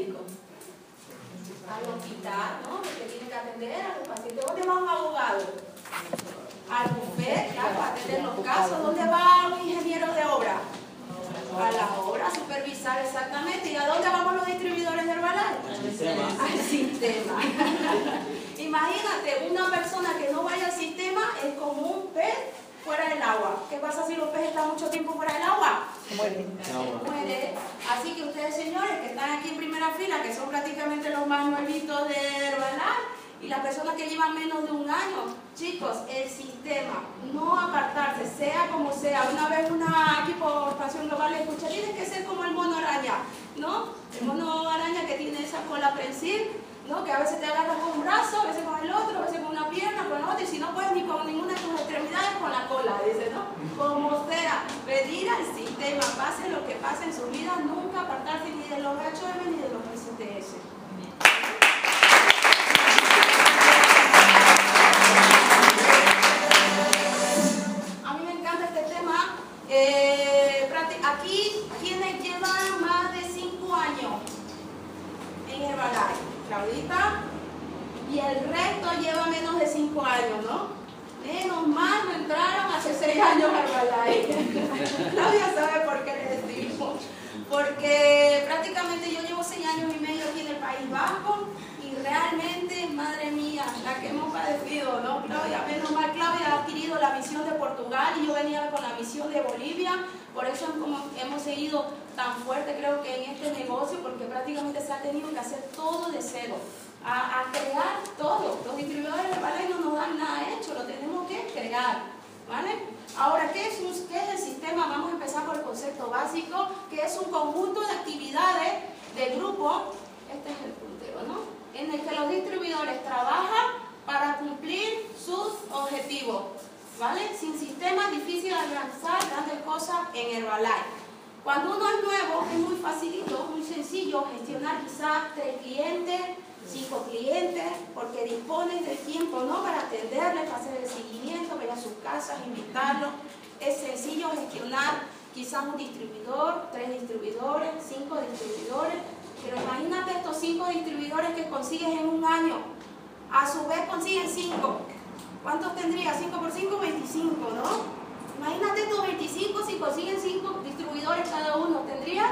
médico? Al hospital, ¿no? Porque tiene que atender a los pacientes. ¿Dónde va un abogado? Al bufete, claro, para atender los casos. ¿Dónde va un ingeniero de obra? A la obra, a supervisar exactamente. ¿Y a dónde vamos los distribuidores de Herbalife? Al sistema. Imagínate, una persona que no vaya al sistema es como un pez fuera del agua. ¿Qué pasa si los peces están mucho tiempo fuera del agua? Muere. Así que ustedes, señores, que están aquí en primera fila, que son prácticamente los más nuevitos de Herbalife, y las personas que llevan menos de un año, chicos, el sistema, no apartarse, sea como sea. Una vez aquí por Pasión Global le escuché, tienes que ser como el mono araña, ¿no? El mono araña que tiene esa cola prensil, ¿no? Que a veces te agarras con un brazo, a veces con el otro, a veces con una pierna, con la otra, y si no puedes ni con ninguna de tus extremidades, con la cola, dice, ¿no? Como sea, pedir al sistema, pase lo que pase en su vida, nunca apartarse ni de los HM ni de los STS. Aquí, ¿quiénes llevan más de 5 años en Herbalife? Claudita, y el resto lleva menos de 5 años, ¿no? Menos mal no entraron hace 6 años a Herbalife. Claudia sabe por qué le decimos. Porque prácticamente yo llevo 6 años y medio aquí en el País Vasco y realmente, madre mía, la que hemos padecido, ¿no, Claudia? Menos mal, Claudia ha adquirido la misión de Portugal y yo venía con la misión de Bolivia. Por eso hemos seguido tan fuerte, creo que en este negocio, porque prácticamente se ha tenido que hacer todo de cero, a crear todo. Los distribuidores de Herbalife no nos dan nada hecho, lo tenemos que crear, ¿vale? Ahora, ¿qué es el sistema? Vamos a empezar por el concepto básico, que es un conjunto de actividades de grupo, este es el puntero, ¿no? En el que los distribuidores trabajan para cumplir sus objetivos, ¿vale? Sin sistema es difícil alcanzar grandes cosas en Herbalife. Cuando uno es nuevo es muy facilito, muy sencillo gestionar quizás 3 clientes, 5 clientes, porque disponen del tiempo, ¿no? Para atenderles, para hacer el seguimiento, ver a sus casas, invitarlos. Es sencillo gestionar quizás un distribuidor, 3 distribuidores, 5 distribuidores, pero imagínate estos 5 distribuidores que consigues en un año, a su vez consiguen 5. ¿Cuántos tendría? 5 por 5, 25, ¿no? Imagínate estos 25, si consiguen 5 distribuidores cada uno, tendría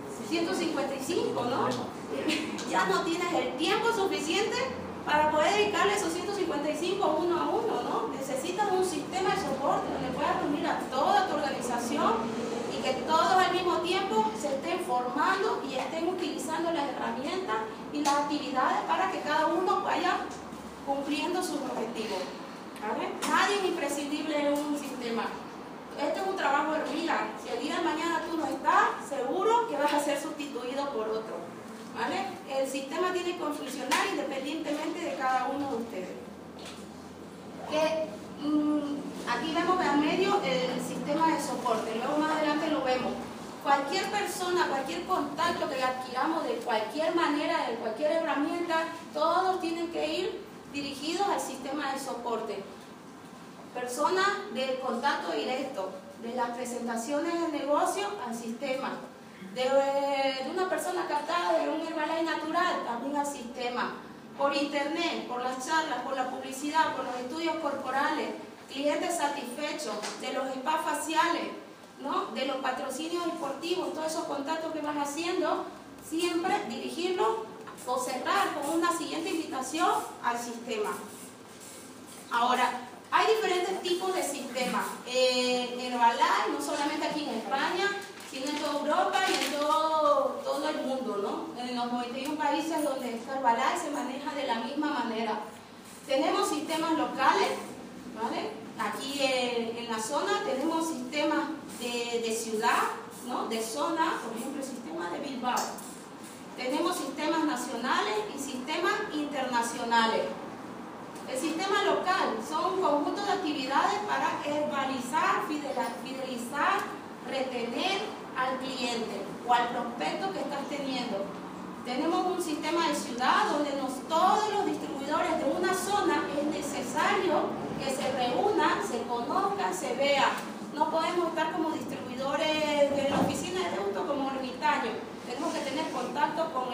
155, ¿no? Ya no tienes el tiempo suficiente para poder dedicarle esos 155 uno a uno, ¿no? Necesitas un sistema de soporte donde puedas reunir a toda tu organización y que todos al mismo tiempo se estén formando y estén utilizando las herramientas y las actividades para que cada uno vaya cumpliendo sus objetivos, ¿vale? Nadie es imprescindible en un sistema. Esto es un trabajo de hormiga. Si el día de mañana tú no estás, seguro que vas a ser sustituido por otro, ¿vale? El sistema tiene que funcionar independientemente de cada uno de ustedes. Aquí vemos en medio el sistema de soporte, luego más adelante lo vemos. Cualquier persona, cualquier contacto que adquiramos de cualquier manera, de cualquier herramienta, todos tienen que ir dirigidos al sistema de soporte. Personas del contacto directo, de las presentaciones del negocio al sistema, de una persona captada de un Herbalife natural, también al sistema, por internet, por las charlas, por la publicidad, por los estudios corporales, clientes satisfechos, de los spas faciales, ¿no? De los patrocinios deportivos, todos esos contactos que van haciendo, siempre dirigirlos o cerrar con una siguiente invitación al sistema. Ahora, hay diferentes tipos de sistemas en Herbalife, no solamente aquí en España, sino en toda Europa y en todo el mundo, ¿no? En los 91 países donde está Herbalife se maneja de la misma manera. Tenemos sistemas locales, ¿vale? Aquí en la zona tenemos sistemas de ciudad, ¿no? De zona, por ejemplo el sistema de Bilbao. Tenemos sistemas nacionales y sistemas internacionales. El sistema local son un conjunto de actividades para herbalizar, fidelizar, retener al cliente o al prospecto que estás teniendo. Tenemos un sistema de ciudad donde todos los distribuidores de una zona es necesario que se reúnan, se conozcan, se vean. No podemos estar como distribuidores de la oficina de auto como ermitaños. Tenemos que tener contacto con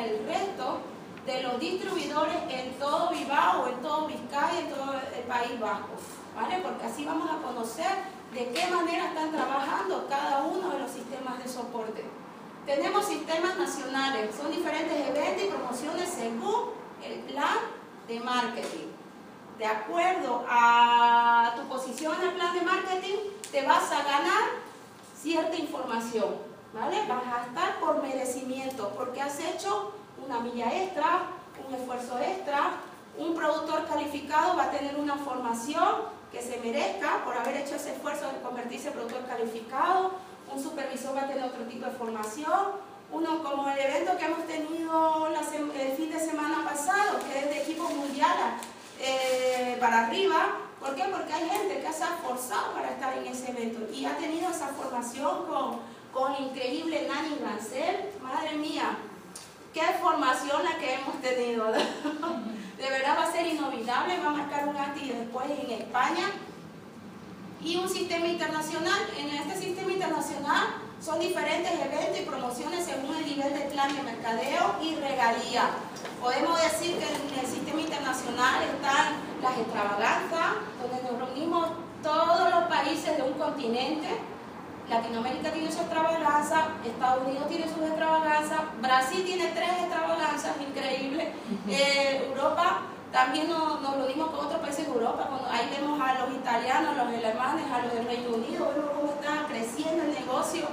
el resto de los distribuidores en todo Bilbao, en todo Vizcaya, en todo el País Vasco, ¿vale? Porque así vamos a conocer de qué manera están trabajando cada uno de los sistemas de soporte. Tenemos sistemas nacionales, son diferentes eventos y promociones según el plan de marketing. De acuerdo a tu posición en el plan de marketing, te vas a ganar cierta información, ¿vale? Vas a estar por merecimiento, porque has hecho una milla extra, un esfuerzo extra. Un productor calificado va a tener una formación que se merezca por haber hecho ese esfuerzo de convertirse en productor calificado. Un supervisor va a tener otro tipo de formación. Uno, como el evento que hemos tenido el fin de semana pasado, que es de equipos mundiales para arriba. ¿Por qué? Porque hay gente que se ha esforzado para estar en ese evento y ha tenido esa formación con increíble Nani Rancel. Madre mía, qué formación la que hemos tenido. De verdad va a ser inolvidable, va a marcar un antes y después en España. Y un sistema internacional. En este sistema internacional son diferentes eventos y promociones según el nivel de plan de mercadeo y regalía. Podemos decir que en el sistema internacional están las extravaganzas, donde nos reunimos todos los países de un continente. Latinoamérica tiene su extravaganza, Estados Unidos tiene sus extravaganzas, Brasil tiene 3 extravaganzas, increíble. Europa, también nos reunimos con otros países de Europa, ahí vemos a los italianos, los alemanes, a los del Reino Unido, vemos cómo está creciendo el negocio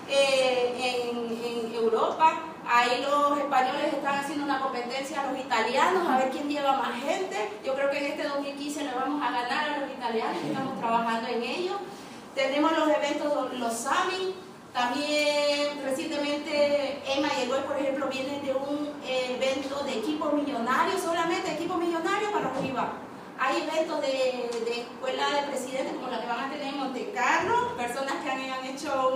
en Europa. Ahí los españoles están haciendo una competencia a los italianos, a ver quién lleva más gente. Yo creo que en este 2015 le vamos a ganar a los italianos, estamos trabajando en ello. Tenemos los eventos, los SAMI, también recientemente Emma y Egoy, por ejemplo, vienen de un evento de equipos millonarios, solamente equipos millonarios para arriba. Hay eventos de escuela de presidentes como la que van a tener en Monte Carlo, personas que han hecho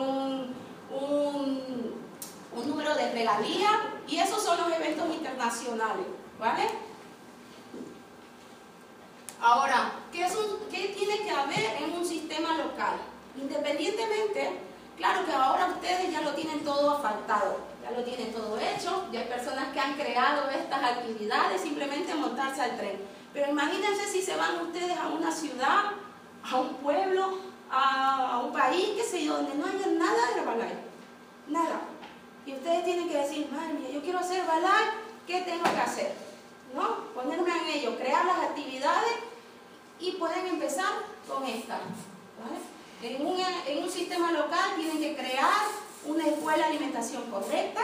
un número de regalías, y esos son los eventos internacionales, ¿vale? Ahora, ¿qué tiene que haber en un sistema local? Independientemente, claro que ahora ustedes ya lo tienen todo asfaltado, ya lo tienen todo hecho, ya hay personas que han creado estas actividades, simplemente montarse al tren. Pero imagínense si se van ustedes a una ciudad, a un pueblo, a un país, qué sé yo, donde no haya nada de Herbalife, nada. Y ustedes tienen que decir, madre mía, yo quiero hacer Herbalife, ¿qué tengo que hacer? ¿No? Ponerme en ello, crear las actividades y pueden empezar con esta, ¿vale? En un sistema local tienen que crear una escuela de alimentación correcta,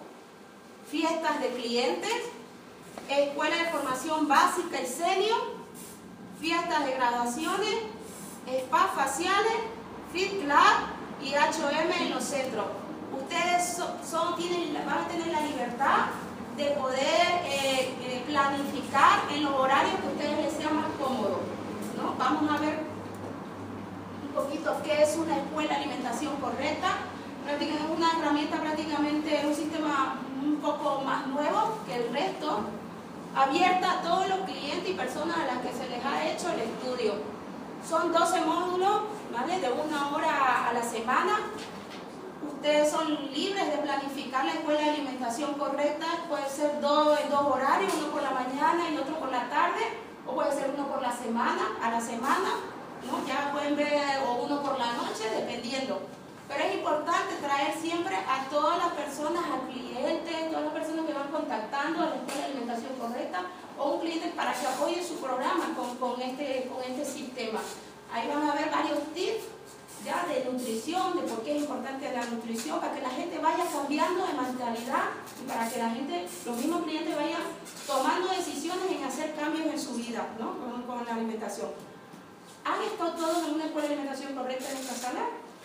fiestas de clientes, escuela de formación básica y senior, fiestas de graduaciones, spas faciales, fit club y H&M en los centros. Ustedes van a tener la libertad de poder planificar en los horarios que a ustedes les sea más cómodo, ¿no? Vamos a ver un poquito qué es una escuela de alimentación correcta. Es una herramienta prácticamente, un sistema un poco más nuevo que el resto, abierta a todos los clientes y personas a las que se les ha hecho el estudio. Son 12 módulos, ¿vale? De 1 hora a la semana. Ustedes son libres de planificar la escuela de alimentación correcta, puede ser en 2 horarios, uno por la mañana y otro por la tarde, o puede ser uno por la semana, a la semana, ¿no? Ya pueden ver, o uno por la noche, dependiendo. Pero es importante traer siempre a todas las personas, al cliente, todas las personas que van contactando a la escuela de alimentación correcta, o un cliente para que apoye su programa con este sistema. Ahí van a ver varios tips ya de nutrición, de por qué es importante la nutrición, para que la gente vaya cambiando de mentalidad y para que la gente, los mismos clientes vayan tomando decisiones en hacer cambios en su vida, ¿no? con la alimentación. ¿Han estado todos en una escuela de alimentación correcta en esta sala?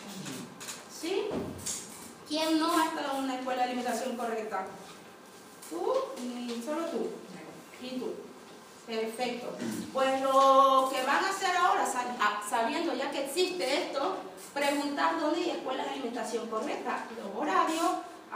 ¿Sí? ¿Quién no ha estado en una escuela de alimentación correcta? ¿Tú? ¿Y solo tú? ¿Y tú? Perfecto. Pues lo que van a hacer ahora, sabiendo ya que existe esto, preguntar dónde hay escuelas de alimentación correcta, los horarios,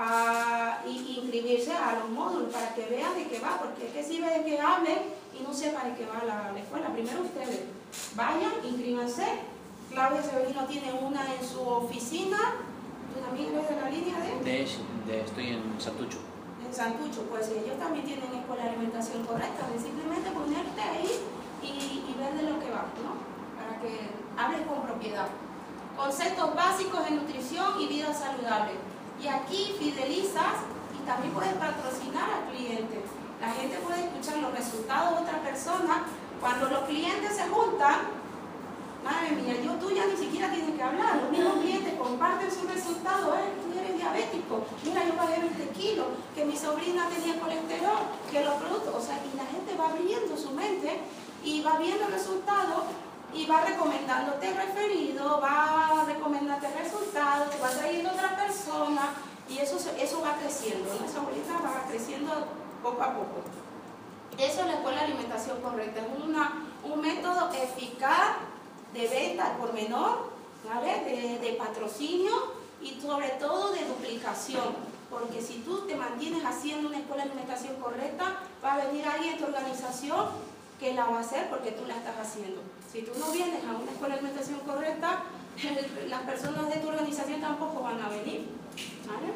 y inscribirse a los módulos para que vean de qué va, porque es que sirve de que hablen y no sepan de qué va la escuela. Primero ustedes vayan, inscríbanse. Claudia Severino tiene una en su oficina. ¿Tú también eres de la línea de? Estoy en Santucho. en Santucho, pues ellos también tienen escuela de alimentación correcta, de simplemente ponerte ahí y ver de lo que va, ¿no? Para que hables con propiedad. Conceptos básicos de nutrición y vida saludable. Y aquí fidelizas y también puedes patrocinar al cliente. La gente puede escuchar los resultados de otra persona. Cuando los clientes se juntan, madre mía, tú ya ni siquiera tienes que hablar. Los mismos clientes comparten sus resultados. Tú eres diabético. Mira, yo bajé 20 kilos. Que mi sobrina tenía colesterol. Que los productos. O sea, y la gente va abriendo su mente y va viendo resultados y va recomendándote referido, va recomendándote resultados, te va trayendo otra persona y eso va creciendo, ¿no? Esa bolita va creciendo poco a poco. Eso es la escuela de alimentación correcta. Es un método eficaz de venta al por menor, ¿vale? De patrocinio y sobre todo de duplicación, porque si tú te mantienes haciendo una escuela de alimentación correcta, va a venir alguien de tu organización que la va a hacer porque tú la estás haciendo. Si tú no vienes a una escuela de alimentación correcta, las personas de tu organización tampoco van a venir, ¿vale?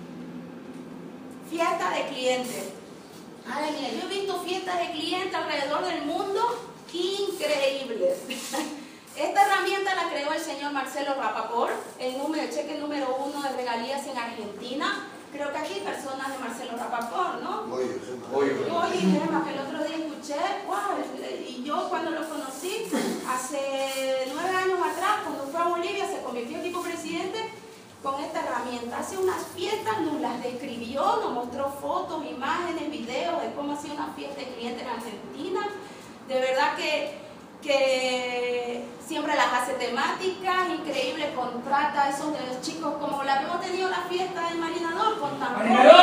Fiesta de clientes. Madre mía, yo he visto fiestas de clientes alrededor del mundo increíbles. Esta herramienta la creó el señor Marcelo Rapaport, el cheque número 1 de regalías en Argentina. Creo que aquí hay personas de Marcelo Rapaport, ¿no? Oye, Gemma, que el otro día escuché, wow, y yo cuando lo conocí, hace 9 años atrás, cuando fue a Bolivia, se convirtió en tipo presidente con esta herramienta. Hace unas fiestas, nos las describió, nos mostró fotos, imágenes, videos de cómo hacía una fiesta de clientes en Argentina. De verdad que siempre las hace temáticas, increíble, contrata a esos de los chicos como la que hemos tenido la fiesta del marinador con tambores,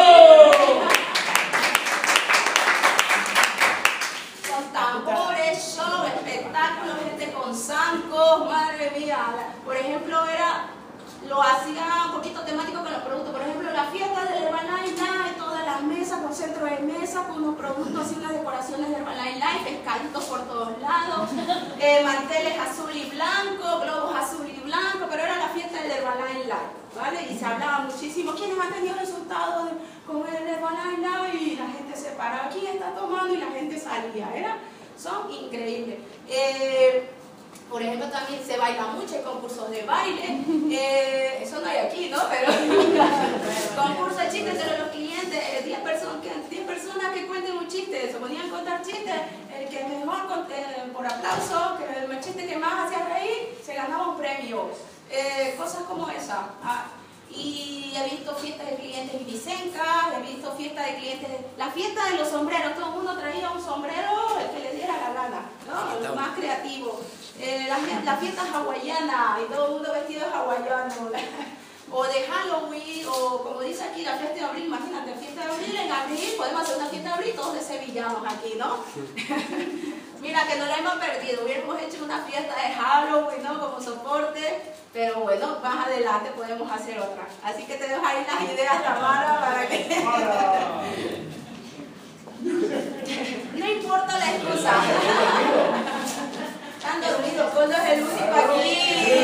show, espectáculos, gente con zancos, madre mía. Por ejemplo, lo hacía un poquito temático con los productos. Por ejemplo, la fiesta del Herbalife Life, todas las mesas con centro de mesa, con unos productos y unas decoraciones de Herbalife Life, pescaditos por todos lados, manteles azul y blanco, globos azul y blanco, pero era la fiesta del Herbalife Life, ¿vale? Y se hablaba muchísimo, ¿quiénes han tenido resultados con el Herbalife Life? Y la gente se paraba, ¿quién está tomando? Y la gente salía, son increíbles. Por ejemplo, también se baila mucho, hay concursos de baile, eso no hay aquí, ¿no? Pero concursos de chistes entre los clientes, 10 personas que cuenten un chiste, se ponían a contar chistes, el que mejor, por aplauso, que el chiste que más hacía reír, se ganaba un premio, cosas como esa. Y he visto fiestas de clientes vicenca, he visto fiestas de clientes, la fiesta de los sombreros, todo el mundo traía un sombrero, el que le diera la gana, ¿no? El más creativo. La fiesta hawaiana, y todo el mundo vestido de hawaiano, o de Halloween, o como dice aquí, la fiesta de abril. Imagínate, fiesta de abril, en abril podemos hacer una fiesta de abril todos de sevillanos aquí, ¿no? Mira, que no la hemos perdido, hubiéramos hecho una fiesta de Halloween, ¿no? Como soporte, pero bueno, más adelante podemos hacer otra. Así que te dejo ahí las ideas, Tamara, para que... No importa la excusa. Están dormidos, Coldo es el único aquí.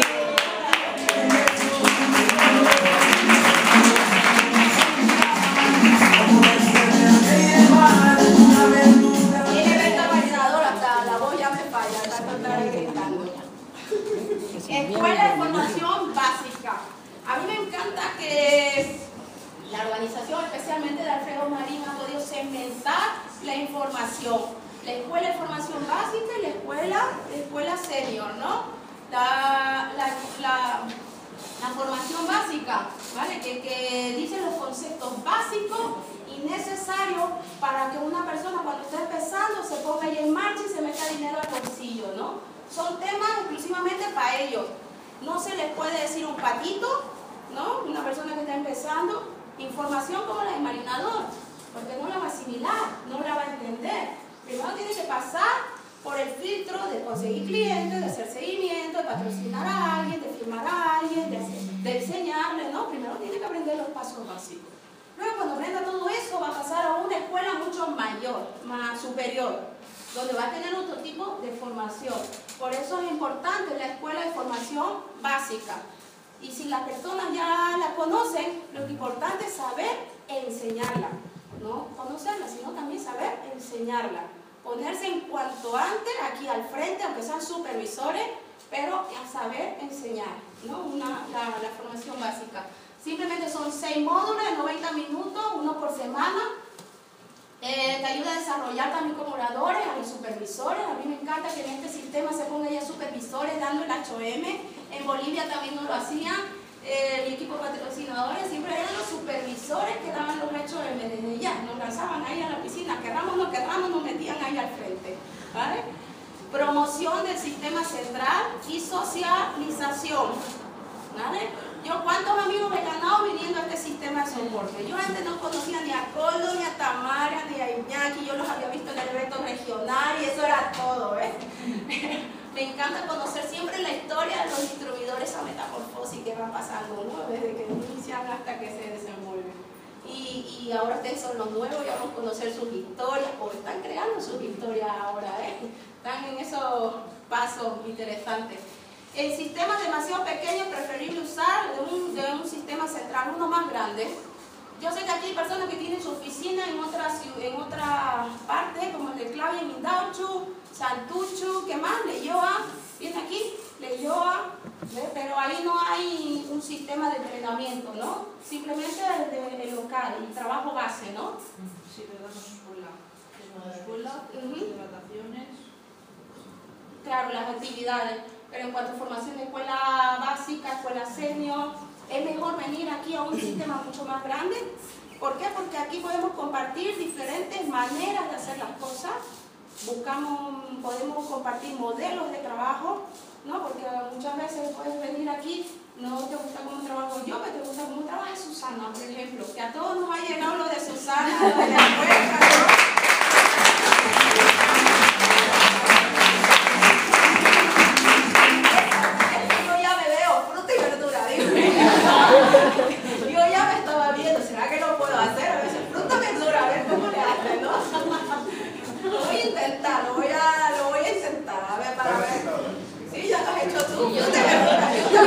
Tiene venta marinadora, hasta la voz ya me falla, está total gritando. Escuela de formación básica. A mí me encanta que la organización, especialmente de Alfredo Marín, ha podido segmentar la información. La escuela de formación básica y la escuela senior, ¿no? La formación básica, ¿vale? Que dice los conceptos básicos y necesarios para que una persona cuando esté empezando se ponga ahí en marcha y se meta dinero al bolsillo, ¿no? Son temas exclusivamente para ellos. No se les puede decir un patito, ¿no? Una persona que está empezando, información como la del marinador, porque no la va a asimilar, no la va a entender. Primero tiene que pasar por el filtro de conseguir clientes, de hacer seguimiento, de patrocinar a alguien, de firmar a alguien, de enseñarle, ¿no? Primero tiene que aprender los pasos básicos. Luego, cuando aprenda todo eso, va a pasar a una escuela mucho mayor, más superior, donde va a tener otro tipo de formación. Por eso es importante la escuela de formación básica. Y si las personas ya la conocen, lo importante es saber enseñarla, no conocerla, sino también saber enseñarla. Ponerse en cuanto antes, aquí al frente, aunque sean supervisores, pero a saber enseñar, ¿no? La formación básica. Simplemente son 6 módulos de 90 minutos, 1 por semana. Te ayuda a desarrollar también como oradores, a los supervisores. A mí me encanta que en este sistema se pongan ya supervisores dando el HM. En Bolivia también no lo hacían. Mi equipo patrocinadores siempre eran los supervisores que daban los HM desde ya. Nos lanzaban ahí a la piscina, querramos o no querramos, nos metían ahí al frente, ¿vale? Promoción del sistema central y socialización, ¿vale? Yo cuántos amigos me he ganado viniendo a este sistema de soporte. Yo antes no conocía ni a Coldo, ni a Tamara, ni a Iñaki. Yo los había visto en el evento regional y eso era todo, ¿eh? Me encanta conocer siempre la historia de los distribuidores a metamorfosis que van pasando, ¿no? Desde que inician hasta que se desenvuelven. Y ahora ustedes son los nuevos y vamos a conocer sus historias, o están creando sus historias ahora, ¿eh? Están en esos pasos interesantes. En sistemas demasiado pequeños, preferible usar de un sistema central, uno más grande. Yo sé que aquí hay personas que tienen su oficina en otra parte, como el de Claudia en Mindauchu, Santuchu, ¿qué más? Leyoa, viene aquí, Leyoa, pero ahí no hay un sistema de entrenamiento, ¿no? Simplemente el local, el trabajo base, ¿no? Sí, le damos escuela, de vacaciones. Claro, las actividades, pero en cuanto a formación de escuela básica, escuela senior, es mejor venir aquí a un sistema mucho más grande. ¿Por qué? Porque aquí podemos compartir diferentes maneras de hacer las cosas. Podemos compartir modelos de trabajo, ¿no? Porque muchas veces puedes venir aquí, no te gusta cómo trabajo yo, pero te gusta cómo trabaja Susana, por ejemplo. Que a todos nos ha llegado lo de Susana, lo de la puerta, ¿no? Yo ya me veo fruta y verdura, yo ya me estaba viendo, ¿será que lo puedo hacer? A veces fruta y verdura, a ver cómo le hacen, ¿no? Lo voy a intentar, lo voy a intentar, a ver, para ver. Sí, ya lo has hecho tú. Yo de verdad, yo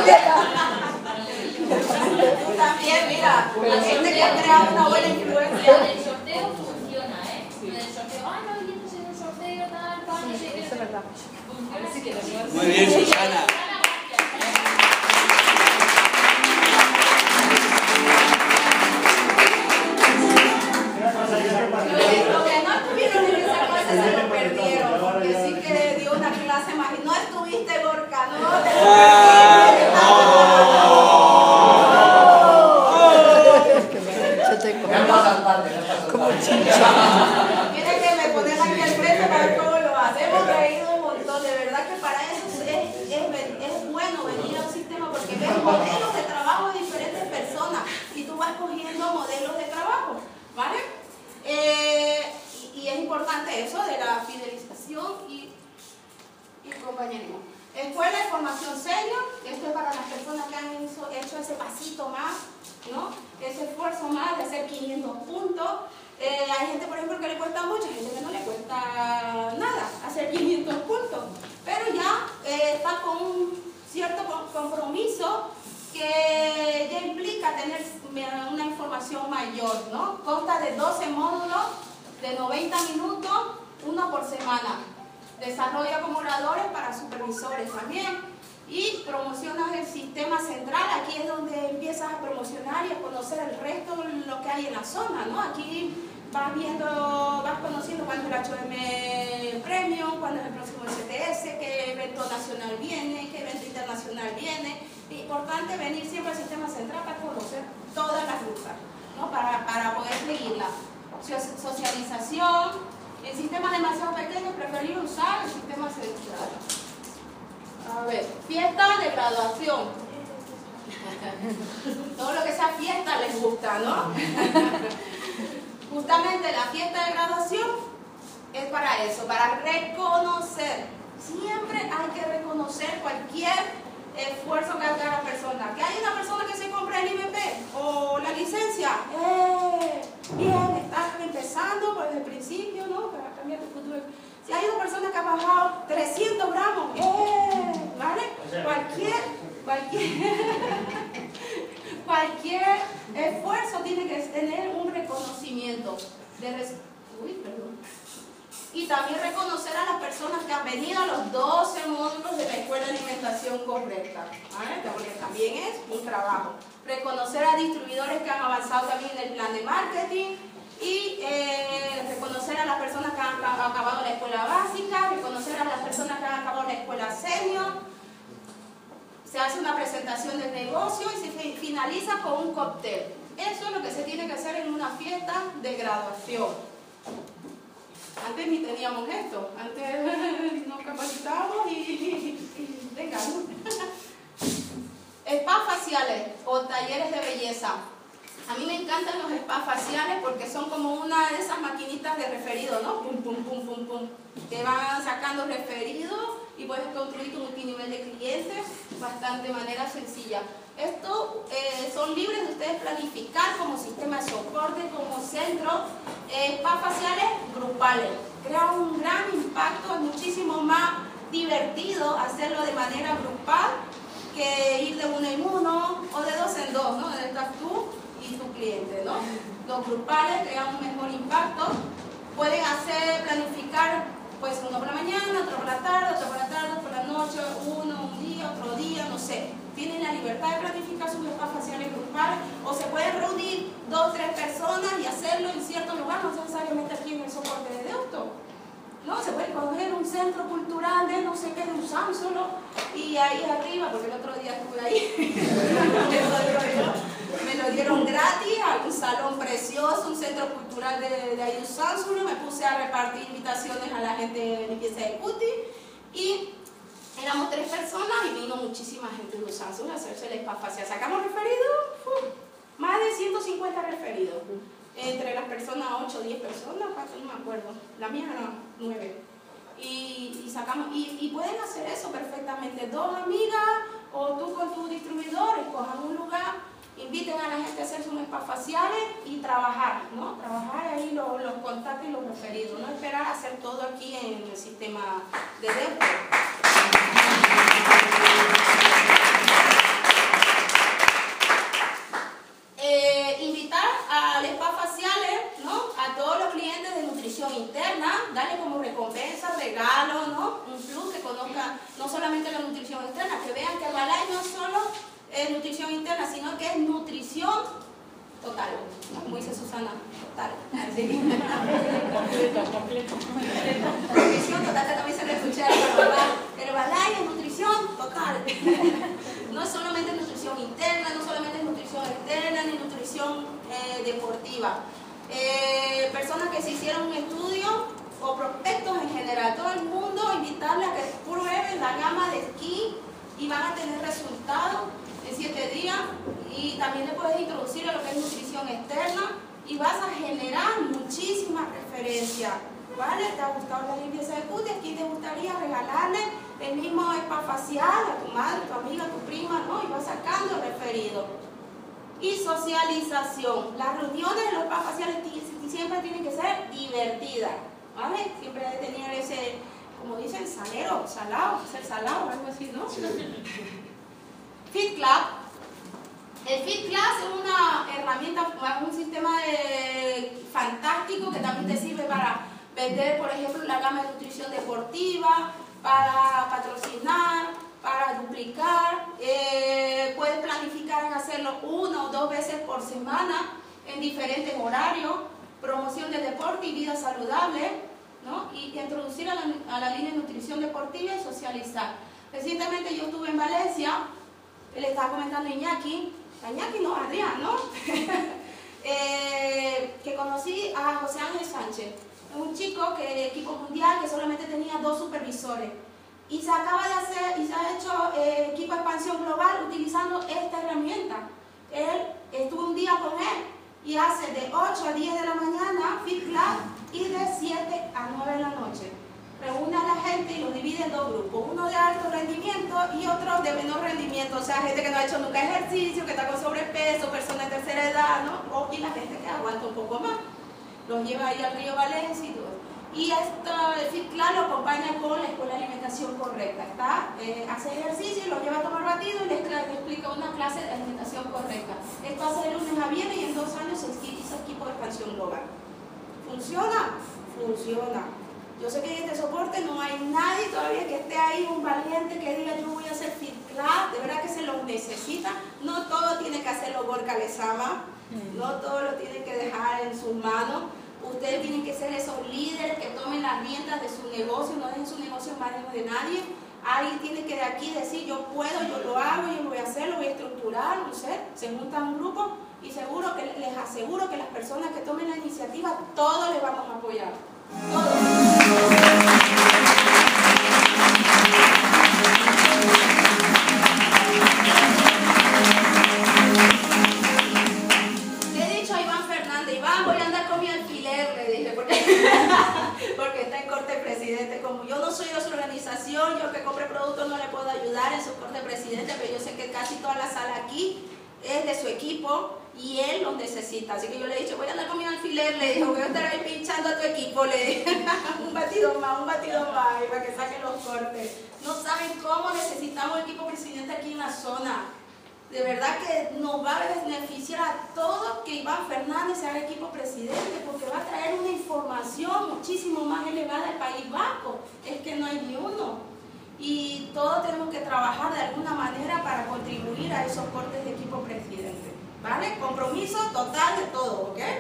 también. Tú también, mira, la gente que ha creado una buena influencia. El sorteo funciona, ¿eh? El sorteo, no, yo no sé un sorteo, tal, no sé qué. Eso es verdad. Muy bien, Susana. Los que no estuvieron en esa clase se lo perdieron, porque sí que dio una clase más. No estuviste, Gorka, no te lo Tiene que me poner aquí al frente para ver cómo lo hacemos. Hemos reído un montón, de verdad que para eso es bueno venir a un sistema porque ves modelos de trabajo de diferentes personas y tú vas cogiendo modelos de trabajo, ¿vale? Y es importante eso de la fidelización y compañerismo. Escuela de formación senior, esto es para las personas que han hecho ese pasito más, ¿no? Ese esfuerzo más de hacer 500 puntos. Hay gente, por ejemplo, que le cuesta mucho, hay gente que no le cuesta nada hacer 500 puntos, pero ya está con un cierto compromiso que ya implica tener una información mayor, ¿no? Consta de 12 módulos de 90 minutos, 1 por semana. Desarrolla como oradores para supervisores también y promocionas el sistema central. Aquí es donde empiezas a promocionar y a conocer el resto de lo que hay en la zona, ¿no? Aquí vas conociendo cuándo es el HM Premium, cuándo es el próximo STS, qué evento nacional viene, qué evento internacional viene. Es importante venir siempre al sistema central para conocer todas las rutas, ¿no? Para poder seguirla. Socialización. En sistemas demasiado pequeños preferir usar el sistema central. A ver, fiesta de graduación. Todo lo que sea fiesta les gusta, ¿no? Justamente la fiesta de graduación es para eso, para reconocer. Siempre hay que reconocer cualquier esfuerzo que haga la persona. Que hay una persona que se compra el IMP o la licencia. Bien, estás empezando por el principio, ¿no? Para cambiar tu futuro. Si hay una persona que ha bajado 300 gramos, ¿vale? Cualquier cualquier esfuerzo tiene que tener un reconocimiento. Y también reconocer a las personas que han venido a los 12 módulos de la Escuela de Alimentación Correcta, ¿vale? Porque también es un trabajo. Reconocer a distribuidores que han avanzado también en el plan de marketing y reconocer a las personas que han acabado la escuela básica, reconocer a las personas que han acabado la escuela senior. Se hace una presentación del negocio y se finaliza con un cóctel. Eso es lo que se tiene que hacer en una fiesta de graduación. Antes ni teníamos esto, antes nos capacitábamos y venga, ¿no? Spas faciales o talleres de belleza. A mí me encantan los spas faciales porque son como una de esas maquinitas de referido, ¿no? Pum, pum, pum, pum, pum. Te van sacando referidos y puedes construir tu multinivel de clientes bastante manera sencilla. Estos son libres de ustedes planificar como sistema de soporte, como centro, spas faciales grupales. Crea un gran impacto, es muchísimo más divertido hacerlo de manera grupal que ir de uno en uno o de dos en dos, ¿no? Estás tú y tu cliente, ¿no? Los grupales crean un mejor impacto. Pueden planificar, pues uno por la mañana, otro por la tarde, otro por la tarde, otro por la noche, uno un día, otro día, no sé. Tienen la libertad de planificar sus spas faciales grupales o se pueden reunir 2 o 3 personas y hacerlo en cierto lugar, no necesariamente aquí en el soporte de Deusto. No, se puede coger un centro cultural de no sé qué, de Usánsolo y ahí arriba, porque el otro día estuve ahí, me lo dieron gratis, a un salón precioso, un centro cultural de ahí Usánsolo, me puse a repartir invitaciones a la gente de limpieza de cutis y éramos 3 personas y vino muchísima gente de Usánsolo a hacerse el spa facial. Sacamos referidos, más de 150 referidos. Entre las personas, 8 o 10 personas, no me acuerdo, la mía era 9. Y sacamos, y pueden hacer eso perfectamente. 2 amigas o tú con tu distribuidor, escojan un lugar, inviten a la gente a hacer sus spas faciales y trabajar, ¿no? Trabajar ahí los contactos y los referidos, no esperar a hacer todo aquí en el sistema de Deusto. Invitar al spa faciales, ¿no? A todos los clientes de nutrición interna, darle como recompensa, regalo, ¿no? Un plus, que conozcan no solamente la nutrición interna, que vean que Herbalife no solo es nutrición interna, sino que es nutrición total, ¿no? Como dice Susana, total. Completo. Nutrición total, que también se le escucha Herbalife es nutrición total. No es solamente nutrición interna, no solamente nutrición externa, ni nutrición deportiva. Personas que se hicieron un estudio o prospectos en general, todo el mundo, invitarles a que prueben la gama de esquí y van a tener resultados en 7 días. Y también le puedes introducir a lo que es nutrición externa y vas a generar muchísimas referencias. ¿Vale? ¿Te ha gustado la limpieza de cutis? ¿Quién te gustaría regalarle el mismo spa facial a tu madre, tu amiga, tu prima, ¿no? Y vas sacando referido. Y socialización. Las reuniones de los spa faciales siempre tienen que ser divertidas, ¿vale? Siempre debe tener ese, como dicen, salero, salado, ser salado, algo así, ¿no? Fit Club. El Fit Club es una herramienta, un sistema fantástico que también te sirve para vender, por ejemplo, la gama de nutrición deportiva, para patrocinar, para duplicar. Puedes planificar en hacerlo 1 o 2 veces por semana en diferentes horarios, promoción de deporte y vida saludable, ¿no? Y introducir a la línea de nutrición deportiva y socializar. Recientemente yo estuve en Valencia, le estaba comentando a Iñaki no, Adrián, ¿no? Que conocí a José Ángel Sánchez, un chico que equipo mundial que solamente tenía 2 supervisores y se acaba de hacer y se ha hecho equipo de expansión global utilizando esta herramienta. Él estuvo un día con él y hace de 8 a 10 de la mañana Fit Club y de 7 a 9 de la noche. Reúne a la gente y los divide en 2 grupos, uno de alto rendimiento y otro de menor rendimiento, o sea, gente que no ha hecho nunca ejercicio, que está con sobrepeso, personas de tercera edad, ¿no? Y la gente que aguanta un poco más. Los lleva ahí al río Valencia y todo. Y esto, FitClub lo acompaña con la Escuela de Alimentación Correcta. Hace ejercicio y lo lleva a tomar batido y le explica una clase de alimentación correcta. Esto hace de lunes a viernes y en 2 años se hizo equipo de expansión global. ¿Funciona? Funciona. Yo sé que en este soporte no hay nadie todavía que esté ahí, un valiente que diga yo voy a hacer FitClub, de verdad que se lo necesita. No todo tiene que hacerlo Gorka Lezama, no todo lo tiene que dejar en sus manos. Ustedes tienen que ser esos líderes que tomen las riendas de su negocio, no dejen su negocio en manos de nadie. Alguien tiene que de aquí decir yo puedo, yo lo hago, yo lo voy a hacer, lo voy a estructurar, no sé. Se juntan un grupo y seguro que les aseguro que las personas que tomen la iniciativa, todos les vamos a apoyar. Le he dicho a Iván Fernández, Iván, voy a andar con mi alfiler, le dije, porque está en corte presidente. Como yo no soy de su organización, yo que compre productos no le puedo ayudar en su corte presidente, pero yo sé que casi toda la sala aquí es de su equipo y él los necesita. Así que yo le he dicho, voy a andar con mi alfiler, le dije, voy a estar ahí pinchando a tu equipo, le dije, un batido más, para que saquen los cortes. No saben cómo necesitamos equipo presidente aquí en la zona. De verdad que nos va a beneficiar a todos que Iván Fernández sea el equipo presidente, porque va a traer una información muchísimo más elevada al País Vasco. Es que no hay ni uno. Y todos tenemos que trabajar de alguna manera para contribuir a esos cortes de equipo presidente. ¿Vale? Compromiso total de todo, ¿ok?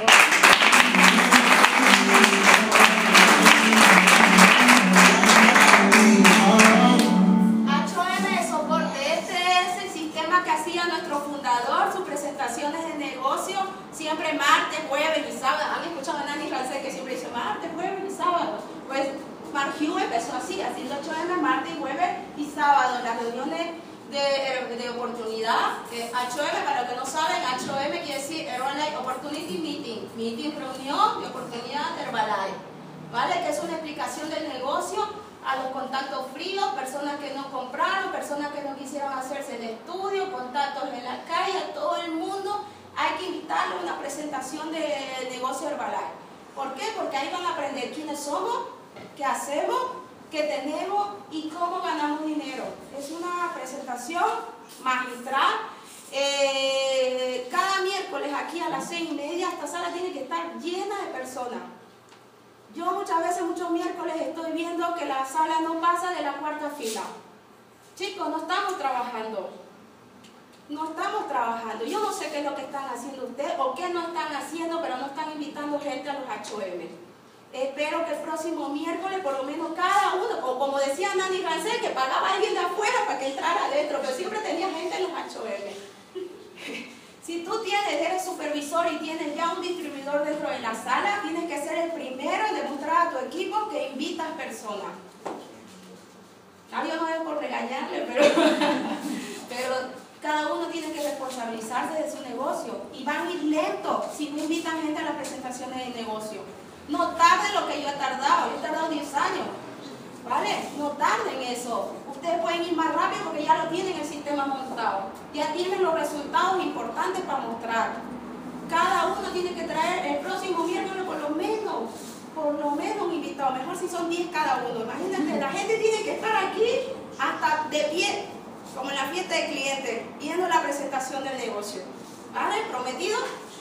HOM de soporte. Este es el sistema que hacía nuestro fundador, sus presentaciones de negocio, siempre martes, jueves y sábado. ¿Han escuchado a Nani Rancel que siempre dice martes, jueves y sábado? Pues Mark Hugh empezó así, haciendo HOM martes, jueves y sábado, las reuniones de oportunidad. HOM, para los que no saben, HOM quiere decir Herbalife Opportunity Meeting, reunión de oportunidad de Herbalife, ¿vale? Que es una explicación del negocio a los contactos fríos, personas que no compraron, personas que no quisieron hacerse el estudio, contactos en la calle, a todo el mundo hay que invitarlo a una presentación de negocio Herbalife. ¿Por qué? Porque ahí van a aprender quiénes somos, qué hacemos, qué tenemos y cómo ganamos dinero. Es una presentación magistral. Cada miércoles aquí a las 6:30 esta sala tiene que estar llena de personas. Yo muchas veces, muchos miércoles estoy viendo que la sala no pasa de la 4ª fila. Chicos, no estamos trabajando. No estamos trabajando. Yo no sé qué es lo que están haciendo ustedes o qué no están haciendo, pero no están invitando gente a los HOM. Espero que el próximo miércoles, por lo menos cada uno, o como decía Nani Rancel, que pagaba a alguien de afuera para que entrara adentro, pero siempre tenía gente en los HOM. Si tú eres supervisor y tienes ya un distribuidor dentro de la sala, tienes que ser el primero en demostrar a tu equipo que invitas personas. Yo no es por regañarle, pero cada uno tiene que responsabilizarse de su negocio y van a ir lento si no invitan gente a las presentaciones de negocio. No tarden lo que yo he tardado 10 años, ¿vale? No tarden eso. Ustedes pueden ir más rápido porque ya lo tienen el sistema montado, ya tienen los resultados importantes para mostrar. Cada uno tiene que traer el próximo miércoles por lo menos un invitado, mejor si son 10 cada uno. Imagínate, la gente tiene que estar aquí hasta de pie, como en la fiesta de clientes, viendo la presentación del negocio. ¿Vale? ¿Prometido?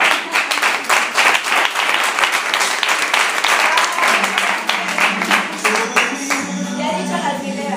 Ya he dicho la alfilera,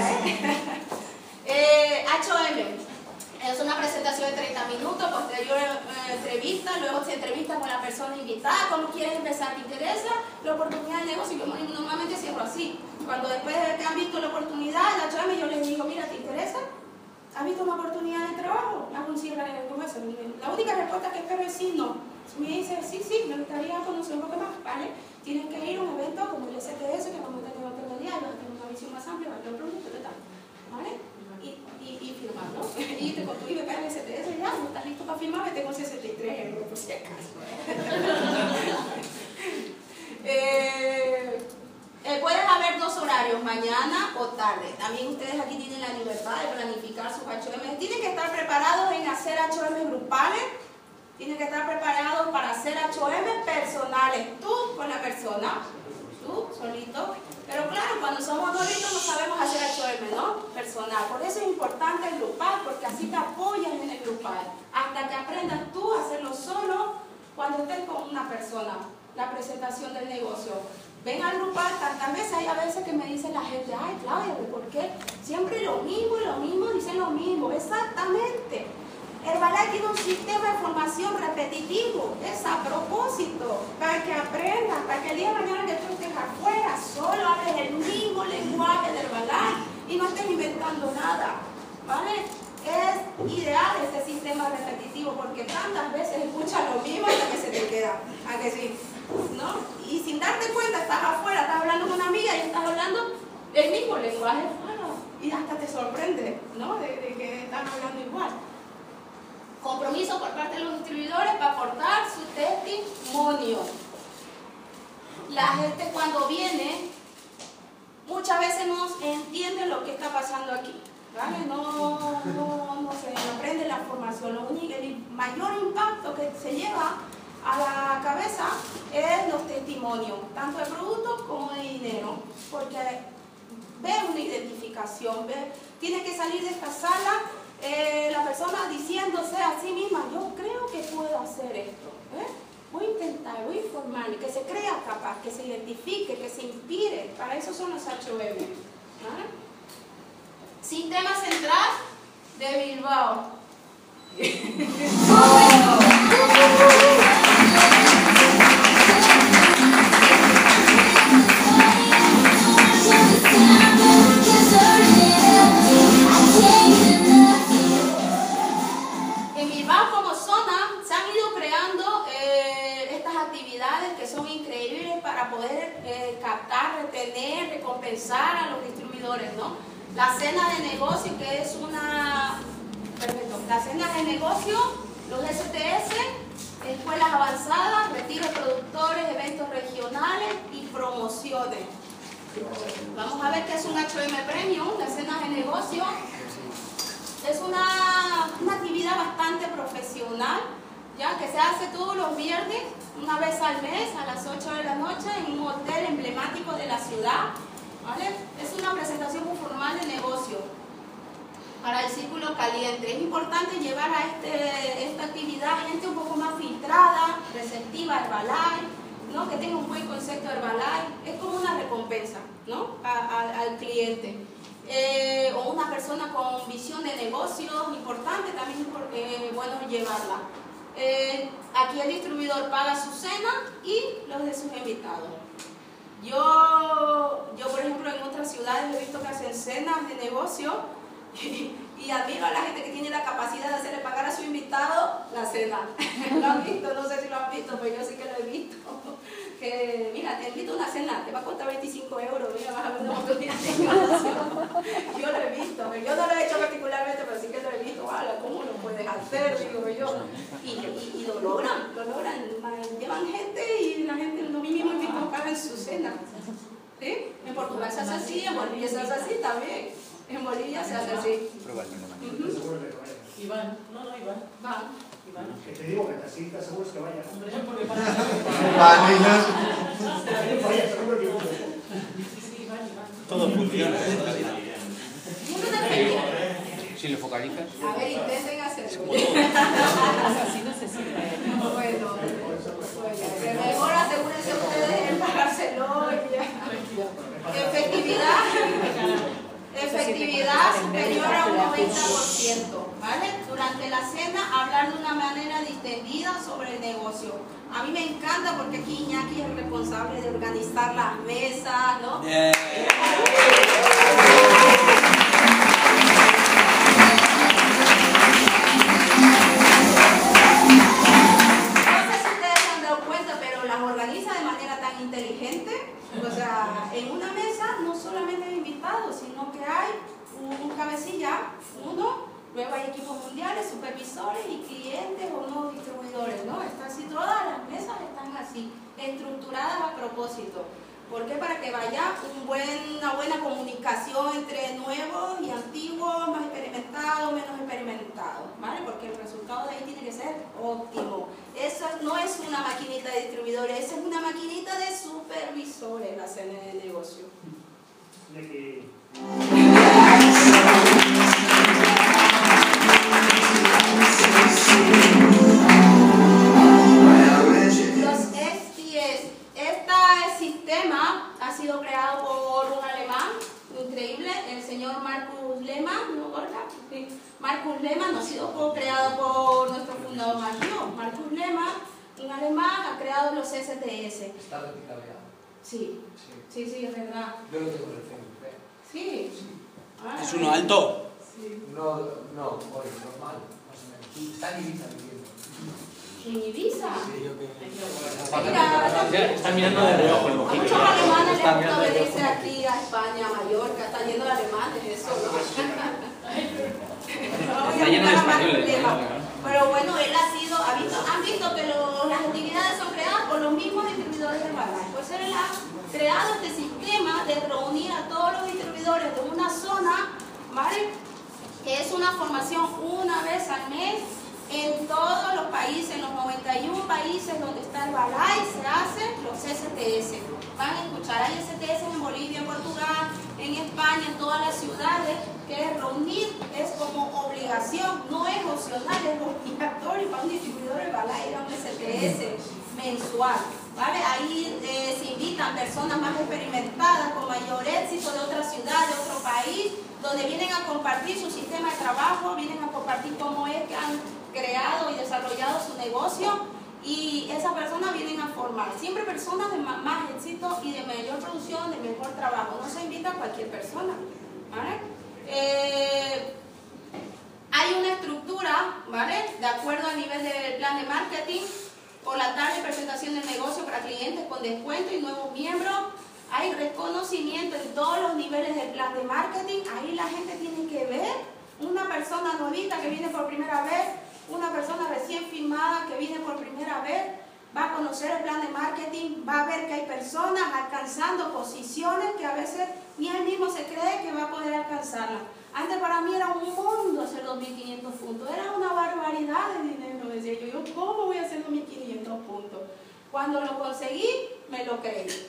HOM. Es una presentación de 30 minutos, posterior entrevista, luego se entrevista con la persona invitada, cómo quieres empezar, ¿te interesa la oportunidad de negocio? Yo normalmente cierro así. Cuando después de que han visto la oportunidad, la HOM, yo les digo, mira, ¿te interesa? ¿Has visto una oportunidad de trabajo? Hago un cierre como eso. La única respuesta que espero es sí, no. Si me dice sí, me gustaría conocer un poco más, ¿vale? Tienes que ir a un evento como el STS, que vamos a tener otro día, vas a tener una visión más amplia, ¿vale? El producto, ¿vale? Y firmarlo. Y te con tu IBP en el STS, ya, no estás listo para firmar, vete con 63 euros, por si acaso. Pueden haber 2 horarios, mañana o tarde. También ustedes aquí tienen la libertad de planificar sus HOM. Tienen que estar preparados en hacer HOM grupales. Tienen que estar preparados para hacer HOM personales. Tú con la persona, tú Por eso es importante el grupal, porque así te apoyas en el grupal. Hasta que aprendas tú a hacerlo solo cuando estés con una persona, la presentación del negocio. Ven al grupal, tantas veces hay a veces que me dice la gente, ay Claudia, ¿por qué? Siempre lo mismo y lo mismo, dicen lo mismo. Exactamente. Herbalife tiene un sistema de formación repetitivo, es a propósito, para que aprendas, para que el día de mañana que tú estés afuera, solo hables el mismo lenguaje de Herbalife y no estés inventando nada, ¿vale? Es ideal este sistema repetitivo porque tantas veces escuchas lo mismo hasta que se te queda, ¿a que sí? ¿No? Y sin darte cuenta estás afuera, estás hablando con una amiga y estás hablando el mismo lenguaje, y hasta te sorprende, ¿no? De que están hablando igual. Compromiso por parte de los distribuidores para aportar su testimonio. La gente cuando viene muchas veces no entiende lo que está pasando aquí, ¿vale? No se aprende la formación. El mayor impacto que se lleva a la cabeza es los testimonios, tanto de productos como de dinero, porque ve una identificación, tiene que salir de esta sala la persona diciéndose a sí misma, yo creo que puedo hacer esto, voy a intentar, voy a informarme, que se crea capaz, que se identifique, que se inspire. Para eso son los HOM, ¿vale? Sistema central de Bilbao. En Bilbao como zona se han ido creando estas actividades que son increíbles para poder captar, retener, recompensar a los distribuidores, ¿no? La cena de negocio, que es una... Perfecto. La cena de negocio, los STS, escuelas avanzadas, retiros de productores, eventos regionales y promociones. Vamos a ver qué es un HM Premium, la cena de negocio. Es una actividad bastante profesional, ya que se hace todos los viernes, una vez al mes, a las 8 de la noche, en un hotel emblemático de la ciudad, ¿vale? Es una presentación muy formal de negocio para el círculo caliente. Es importante llevar a esta actividad gente un poco más filtrada, receptiva a Herbalife, ¿no? Que tenga un buen concepto de Herbalife. Es como una recompensa, ¿no? al cliente. O una persona con visión de negocios, importante también porque bueno llevarla. Aquí el distribuidor paga su cena y los de sus invitados. Yo por ejemplo en otras ciudades he visto que hacen cenas de negocio y admiro a la gente que tiene la capacidad de hacerle pagar a su invitado la cena. ¿Lo han visto? No sé si lo han visto, pero yo sí que lo he visto. Que, mira, te invito a una cena, te va a costar 25 euros, mira, vas a ver una oportunidad de negocio. Yo lo he visto, yo no lo he hecho particularmente, pero sí que lo he visto. Vale, ¿cómo lo puedes hacer? Digo yo. Y lo logran, llevan gente y la gente, los mismos invitados pagan su cena. ¿Sí? En Portugal se hace así, en Bolivia se hace así también. En Bolivia se hace así. Iván, no, Iván. Que te digo que así te aseguras que vaya. Porque para Todo funciona. Si lo focalizas. A ver, intenten hacerlo. así no se sirve. Bueno, que mejor asegúrense ustedes en pagárselo y ya. Efectividad superior a un 90%, ¿vale? Durante la cena hablar de una manera distendida sobre el negocio. A mí me encanta porque aquí Iñaki es el responsable de organizar las mesas, ¿no? Organiza de manera tan inteligente, o sea, en una mesa no solamente hay invitados, sino que hay un cabecilla, luego hay equipos mundiales, supervisores y clientes o no distribuidores, ¿no? Está así, todas las mesas están así, estructuradas a propósito. ¿Por qué? Para que vaya una buena comunicación entre nuevos y antiguos, más experimentados, menos experimentados, ¿vale? Porque el resultado de ahí tiene que ser óptimo. Eso no es una maquinita de distribuidores, esa es una maquinita de supervisores, la cena de negocio. lema ha sido creado por un alemán increíble, el señor Markus Lehmann, ¿no, Gorka? Sí. Markus Lehmann no ha sido creado por nuestro fundador Mario. Markus Lehmann, un alemán, ha creado los STS. Está radicalizado. Sí, sí, sí, es verdad. Yo lo tengo en el Facebook. Sí. Ah, ¿Es uno alto? Sí. No, oye, normal, más o menos. Está en Ibiza viviendo. ¿En Ibiza? Sí, yo que... Mira, Está mirando de reojo el a mojito. muchos alemanes les gusta venirse aquí a España, a Mallorca, está lleno de alemanes eso, ¿no? Está lleno de españoles. Pero bueno, él ha sido, han visto que las actividades son creadas por los mismos distribuidores de Herbalife. Pues él ha creado este sistema de reunir a todos los distribuidores de una zona, ¿vale? Que es una formación una vez al mes en todos los países, en los 91 países donde está Herbalife, se hacen los STS. Van a escuchar, hay STS en Bolivia, en Portugal, en España, en todas las ciudades, que reunir es como obligación, no es opcional, es obligatorio para un distribuidor Herbalife ir a un STS mensual. ¿Vale? Ahí se invitan personas más experimentadas, con mayor éxito de otra ciudad, de otro país, donde vienen a compartir su sistema de trabajo, vienen a compartir cómo es que han creado y desarrollado su negocio, y esas personas vienen a formar. Siempre personas de más éxito y de mayor producción, de mejor trabajo. No se invita a cualquier persona. ¿Vale? Hay una estructura, ¿vale? De acuerdo al nivel del plan de marketing. Por la tarde, presentación del negocio para clientes con descuento y nuevos miembros. Hay reconocimiento en todos los niveles del plan de marketing. Ahí la gente tiene que ver. Una persona novita que viene por primera vez, una persona recién firmada que viene por primera vez, va a conocer el plan de marketing, va a ver que hay personas alcanzando posiciones que a veces ni él mismo se cree que va a poder alcanzarlas. Antes para mí era un mundo hacer 2.500 puntos, era una barbaridad de dinero, decía yo, ¿cómo voy a hacer 2.500 puntos? Cuando lo conseguí, me lo creí.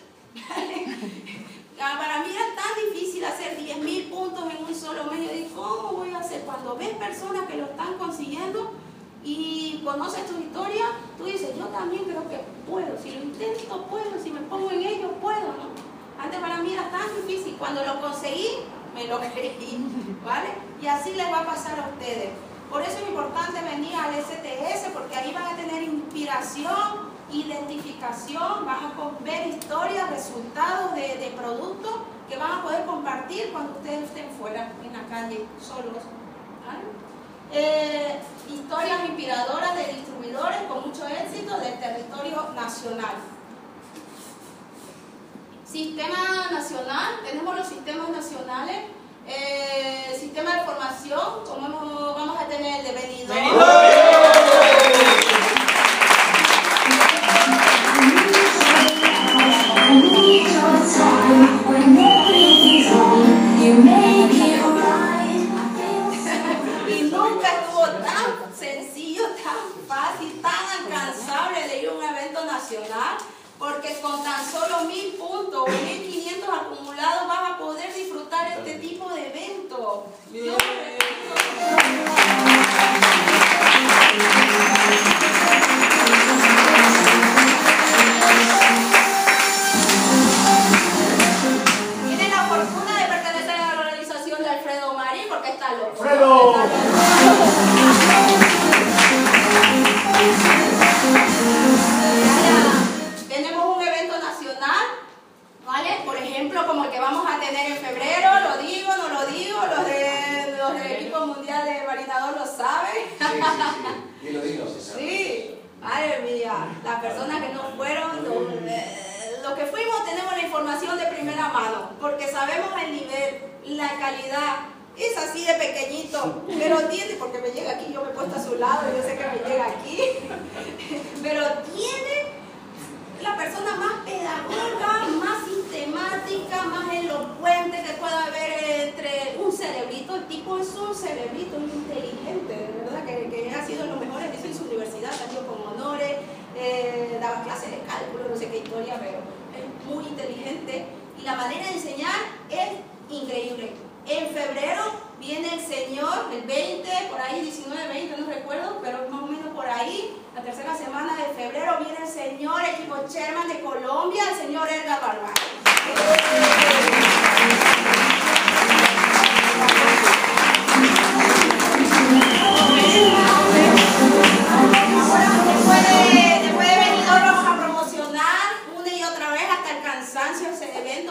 Para mí era tan difícil hacer 10.000 puntos en un solo mes. Yo dije, ¿cómo voy a hacer? Cuando ves personas que lo están consiguiendo y conoces tu historia, tú dices, yo también creo que puedo. Si lo intento, puedo. Si me pongo en ello, puedo, ¿no? Antes para mí era tan difícil. Cuando lo conseguí, me lo creí, ¿vale? Y así les va a pasar a ustedes. Por eso es importante venir al STS, porque ahí van a tener inspiración, identificación, van a ver historias, resultados de productos que van a poder compartir cuando ustedes estén fuera, en la calle, solos. ¿Vale? Historias inspiradoras de distribuidores con mucho éxito del territorio nacional. Sistema nacional, tenemos los sistemas nacionales. Sistema de formación, como vamos a tener el de venidor. Y nunca estuvo tan sencillo, tan fácil, tan alcanzable de ir a un evento nacional, porque con tan solo 1.000 puntos o 1.500 acumulados vas a poder disfrutar este tipo de evento. Tienen la fortuna de pertenecer a la organización de Alfredo Marín, porque está loco. ¡Alfredo! Tenemos un evento nacional, ¿vale? Por ejemplo, como el que vamos a tener en febrero, lo digo, no lo digo, los del equipo mundial de marinador lo saben. Sí. Dilo, se sabe. Sí, madre mía, las personas que no fueron, los que fuimos tenemos la información de primera mano, porque sabemos el nivel, la calidad. Es así de pequeñito, pero tiene, porque me llega aquí, yo me he puesto a su lado, yo sé que me llega aquí, pero tiene la persona más pedagoga, más sistemática, más elocuente que pueda haber entre un cerebrito. El tipo es un cerebrito, es inteligente, de verdad, que ha sido lo mejor en su universidad, salió con honores, daba clases de cálculo, no sé qué historia, pero es muy inteligente y la manera de enseñar es increíble. En febrero viene el señor, el 20, por ahí 19, 20, no recuerdo, pero más o menos por ahí, la tercera semana de febrero viene el señor equipo chairman de Colombia, el señor Edgar Barbay.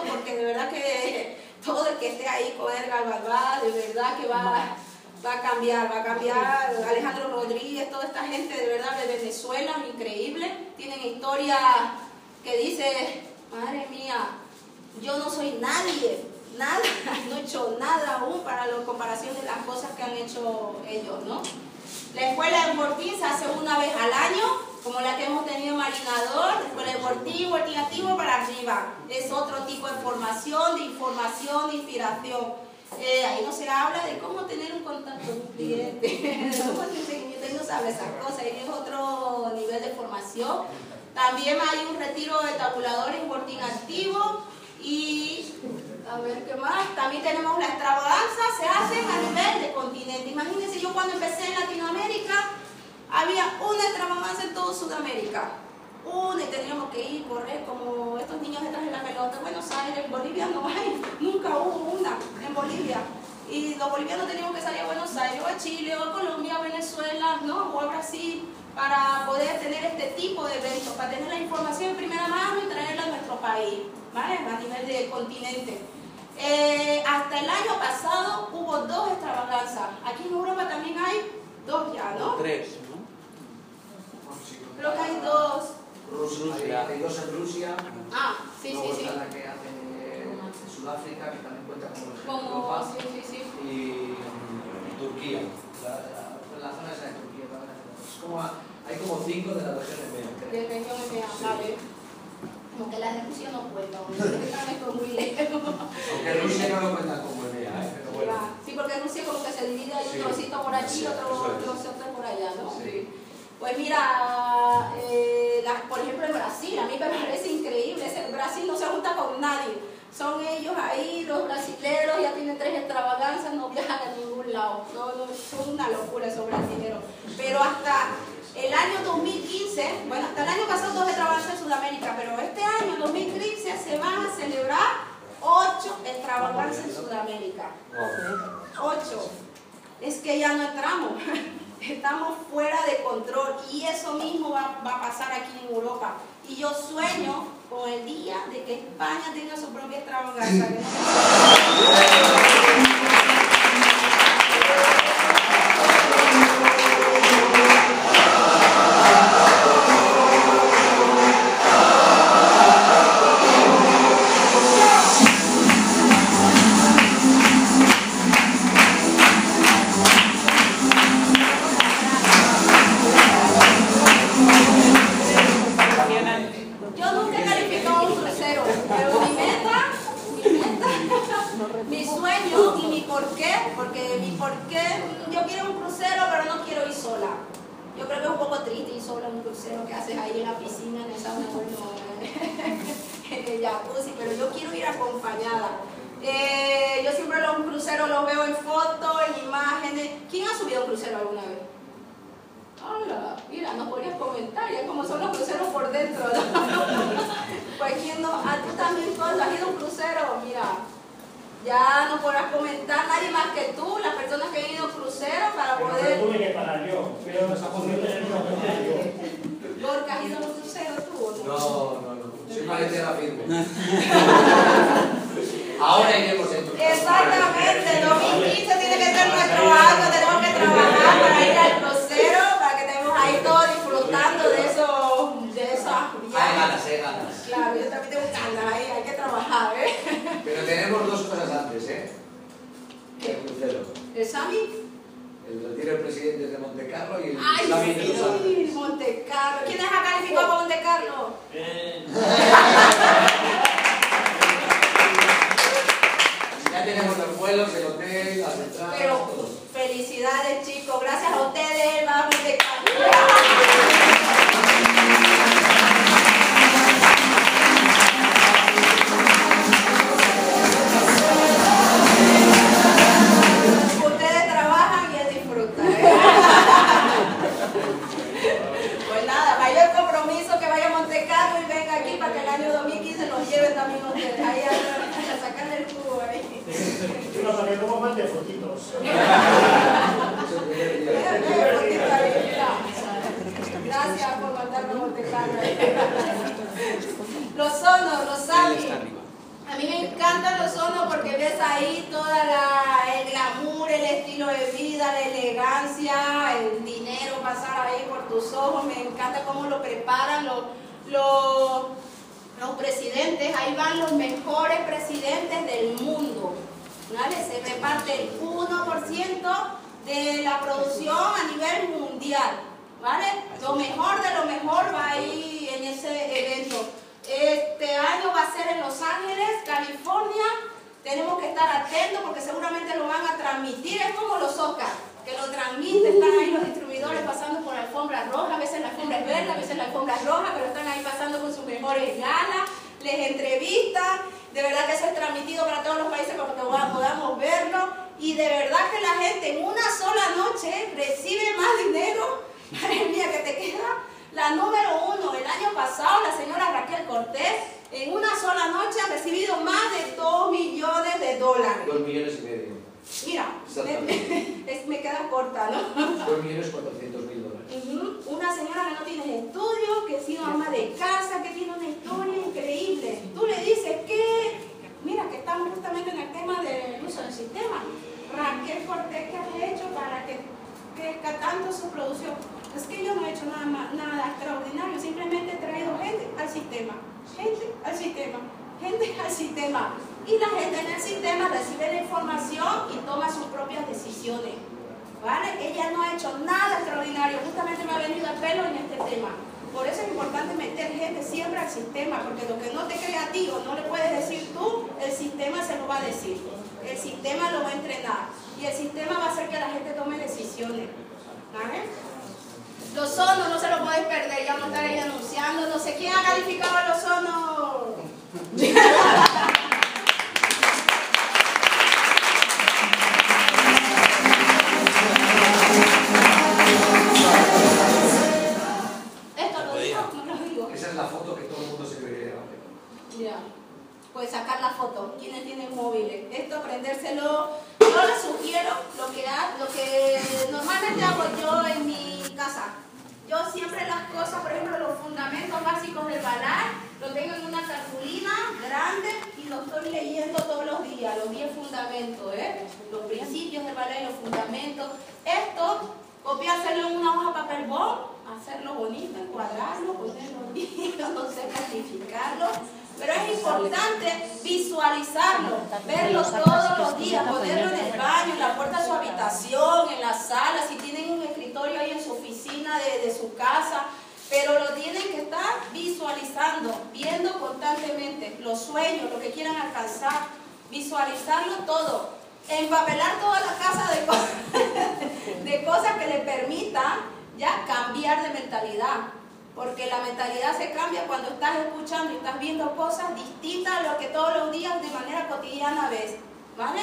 porque de verdad que todo el que esté ahí con Edgar Barbá, de verdad que va a cambiar. Alejandro Rodríguez, toda esta gente de verdad de Venezuela, increíble, tienen historias que dice, madre mía, yo no soy nadie, nada, no he hecho nada aún para la comparación de las cosas que han hecho ellos, ¿no? La escuela de Fortín se hace una vez al año, como la que hemos tenido en Marinador, la escuela de Fortín activo para arriba. Es otro tipo de formación, de información, de inspiración. Ahí no se habla de cómo tener un contacto con un cliente, cómo hacer un seguimiento, ahí no se habla de esas cosas, ahí es otro nivel de formación. También hay un retiro de tabuladores en Fortín activo y, a ver qué más, también tenemos la extravaganza, se hacen a nivel de continente. Imagínense, yo cuando empecé en Latinoamérica, había una extravaganza en todo Sudamérica. Una, y teníamos que ir, correr como estos niños detrás de la pelota. Buenos Aires, en Bolivia no hay, nunca hubo una en Bolivia. Y los bolivianos teníamos que salir a Buenos Aires, o a Chile, o a Colombia, o a Venezuela, ¿no? O a Brasil, para poder tener este tipo de eventos, para tener la información en primera mano y traerla a nuestro país, ¿vale? A nivel de continente. Hasta el año pasado hubo 2 extravaganzas. Aquí en Europa también hay 2 ya, ¿no? 3, ¿no? Creo que hay 2. Rusia. Hay 2 en Rusia. Ah, sí, luego sí, sí. está la que hacen en Sudáfrica, que también cuenta como el ejemplo Como, Europa. sí. Y Turquía. La zona esa de Turquía. Es como, hay como 5 de la región EMEA, De creo. región EMEA, vale. Como que la de Rusia no cuenta, esto es muy lejos. Aunque Rusia no lo cuenta como EMEA, pero bueno. Sí, porque Rusia como que se divide, hay un trocito por aquí, Sí, otro por allá, ¿no? Sí. Pues mira, por ejemplo en Brasil, a mí me parece increíble, Brasil no se junta con nadie, son ellos ahí, los brasileros ya tienen 3 extravaganzas, no viajan a ningún lado, no, son una locura esos brasileros, pero hasta el año 2015, bueno, hasta el año pasado 2 extravaganzas en Sudamérica, pero este año 2015 se van a celebrar 8 extravaganzas en Sudamérica, 8, es que ya no entramos. Estamos fuera de control y eso mismo va a pasar aquí en Europa. Y yo sueño con el día de que España tenga su propia extravaganza. Yo nunca he calificado un crucero, pero mi sueño y mi porqué, porque mi porqué, yo quiero un crucero pero no quiero ir sola. Yo creo que es un poco triste ir sola en un crucero que haces ahí en la piscina, en el sauna, en el jacuzzi, pero yo quiero ir acompañada. Yo siempre los cruceros los veo en fotos, en imágenes. ¿Quién ha subido a un crucero alguna vez? Hola, mira, nos podrías comentar ya cómo son los cruceros por dentro, ¿no? Pues quién no, tú también has ido a un crucero, mira, ya no podrás comentar nadie más que tú, las personas que han ido a un crucero para Pero poder... tuve que parar yo, pero esa posición tener que parar yo. Gorka, ¿has ido a un crucero tú o no? No, soy maletera firme. Ahora iremos en tu Exactamente, 2015 tiene que ser nuestro año, tenemos que trabajar para ir al crucero, para que estemos ahí todos disfrutando de esos viajes. Hay ganas. Claro, yo también tengo ganas, ahí hay que trabajar, ¿eh? Pero tenemos 2 cosas antes, ¿eh? El crucero. ¿El Sami? El retiro del presidente de Monte Carlo y el ¡Ay, examen de los sí! Alpes. Monte Carlo. ¿Quiénes ha calificado para Monte Carlo? Ya tenemos los vuelos, el hotel, las entradas, Pero todo. felicidades, chicos. Gracias a ustedes, vamos Monte Carlo. Ustedes trabajan y él disfruta, ¿eh? Pues nada, mayor compromiso que vaya a Monte Carlo y venga aquí para que el año 2015 nos lleven también ustedes ahí a sacarle el jugo ahí. Yo para que luego mande fotitos. Gracias por mandarme a Monte Carlo. Los sonos, los Él Sami. está arriba. A mí me encantan los Onos porque ves ahí toda el glamour, el estilo de vida, la elegancia, el dinero pasar ahí por tus ojos. Me encanta cómo lo preparan los presidentes. Ahí van los mejores presidentes del mundo, ¿vale? Se reparte el 1% de la producción a nivel mundial, ¿vale? Lo mejor de lo mejor va ahí en ese evento. Este año va a ser en Los Ángeles, California. Tenemos que estar atentos porque seguramente lo van a transmitir. Es como los Oscars, que lo transmiten. Están ahí los distribuidores pasando por la alfombra roja. A veces la alfombra es verde, a veces la alfombra es roja, pero están ahí pasando con sus mejores galas. Les entrevistan. De verdad que eso es transmitido para todos los países para que podamos verlo. Y de verdad que la gente en una sola noche recibe más dinero. Madre mía, que te queda. La número 1, el año pasado, la señora Raquel Cortés, en una sola noche ha recibido más de $2 millones. 2,5 millones. Mira, me queda corta, ¿no? 2.400.000 dólares. Una señora que no tiene estudios, que ha sido ama de casa, que tiene una historia increíble. Tú le dices que, mira, que estamos justamente en el tema del uso del sistema. Raquel Cortés, ¿qué has hecho para que crezca tanto su producción? Es que yo no he hecho nada extraordinario, simplemente he traído gente al sistema, gente al sistema, gente al sistema. Y la gente en el sistema recibe la información y toma sus propias decisiones, ¿vale? Ella no ha hecho nada extraordinario, justamente me ha venido al pelo en este tema. Por eso es importante meter gente siempre al sistema, porque lo que no te crea a ti o no le puedes decir tú, el sistema se lo va a decir. El sistema lo va a entrenar y el sistema va a hacer que la gente tome decisiones, ¿vale? Los Onos no se los podéis perder, ya vamos a estar ahí anunciando. No sé quién ha calificado a los Onos. Esto lo digo, no lo digo. Esa es la foto que todo el mundo se cree. Ya, pues sacar la foto. ¿Quiénes tienen móviles? Esto aprendérselo. Yo les sugiero lo que normalmente hago yo en mi casa. Yo siempre las cosas, por ejemplo, los fundamentos básicos del ballet, lo tengo en una cartulina grande y lo estoy leyendo todos los días, los 10 fundamentos, los principios del ballet, los fundamentos. Esto, copiárselo en una hoja de papel bond, hacerlo bonito, encuadrarlo, ponerlo bien, no sé, clasificarlo. Pero es importante visualizarlo, verlo todos los días, ponerlo en el baño, en la puerta de su habitación, en la sala, si tienen un escritorio ahí en su oficina de su casa, pero lo tienen que estar visualizando, viendo constantemente los sueños, lo que quieran alcanzar, visualizarlo todo, empapelar toda la casa de cosas que le permitan ya cambiar de mentalidad. Porque la mentalidad se cambia cuando estás escuchando y estás viendo cosas distintas a lo que todos los días de manera cotidiana ves, ¿vale?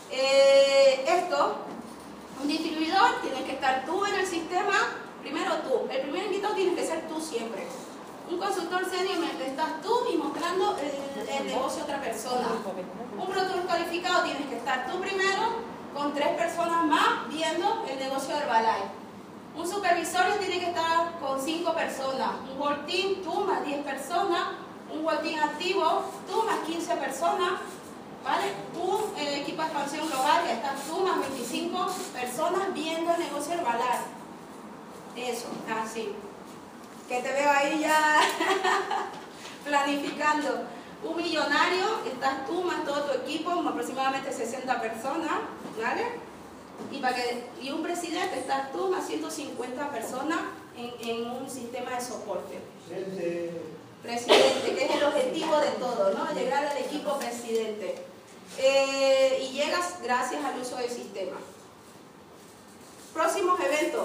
Un distribuidor, tienes que estar tú en el sistema, primero tú. El primer invitado tienes que ser tú siempre. Un consultor senior estás tú y mostrando el negocio a otra persona. Un productor calificado tienes que estar tú primero, con 3 personas más viendo el negocio del balay. Un supervisorio tiene que estar con 5 personas, un World Team, tú más 10 personas, un World Team activo, tú más 15 personas, ¿vale? Un equipo de expansión global, que estás tú más 25 personas viendo el negocio del balay. Eso, así. Que te veo ahí ya planificando. Un millonario, estás tú más todo tu equipo, aproximadamente 60 personas, ¿vale? Y un presidente, estás tú más 150 personas en un sistema de soporte. Presidente, que es el objetivo de todo, ¿no? Llegar al equipo presidente. Y llegas gracias al uso del sistema. Próximos eventos.